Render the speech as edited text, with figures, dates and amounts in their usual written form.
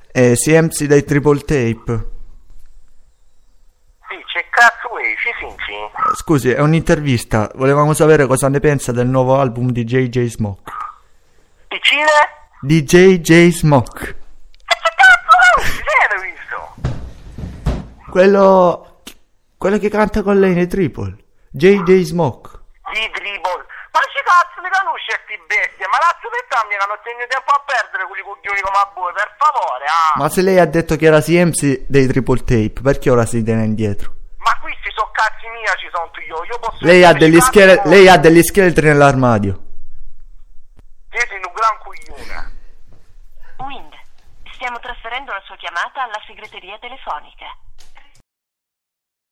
CMC dei Triple Tape. Sì, c'è cazzo ci senti? Scusi, è un'intervista. Volevamo sapere cosa ne pensa del nuovo album di JJ Smoke. Vicine? Di JJ Smoke. Che cazzo è? L'hai visto? Quello che canta con lei nei Triple. JJ Smoke. Di dribble. Ma che cazzo li conosci sti bestie? Ma la aspettami che non tengo tempo a perdere quelli coglioni come a voi, per favore, ah! Ma se lei ha detto che era CMC dei Triple Tape, perché ora si tiene indietro? Ma questi sono cazzi mia, ci sono io posso... Lei ha degli scheletri nell'armadio. Io sei un gran coglione. Wind, stiamo trasferendo la sua chiamata alla segreteria telefonica.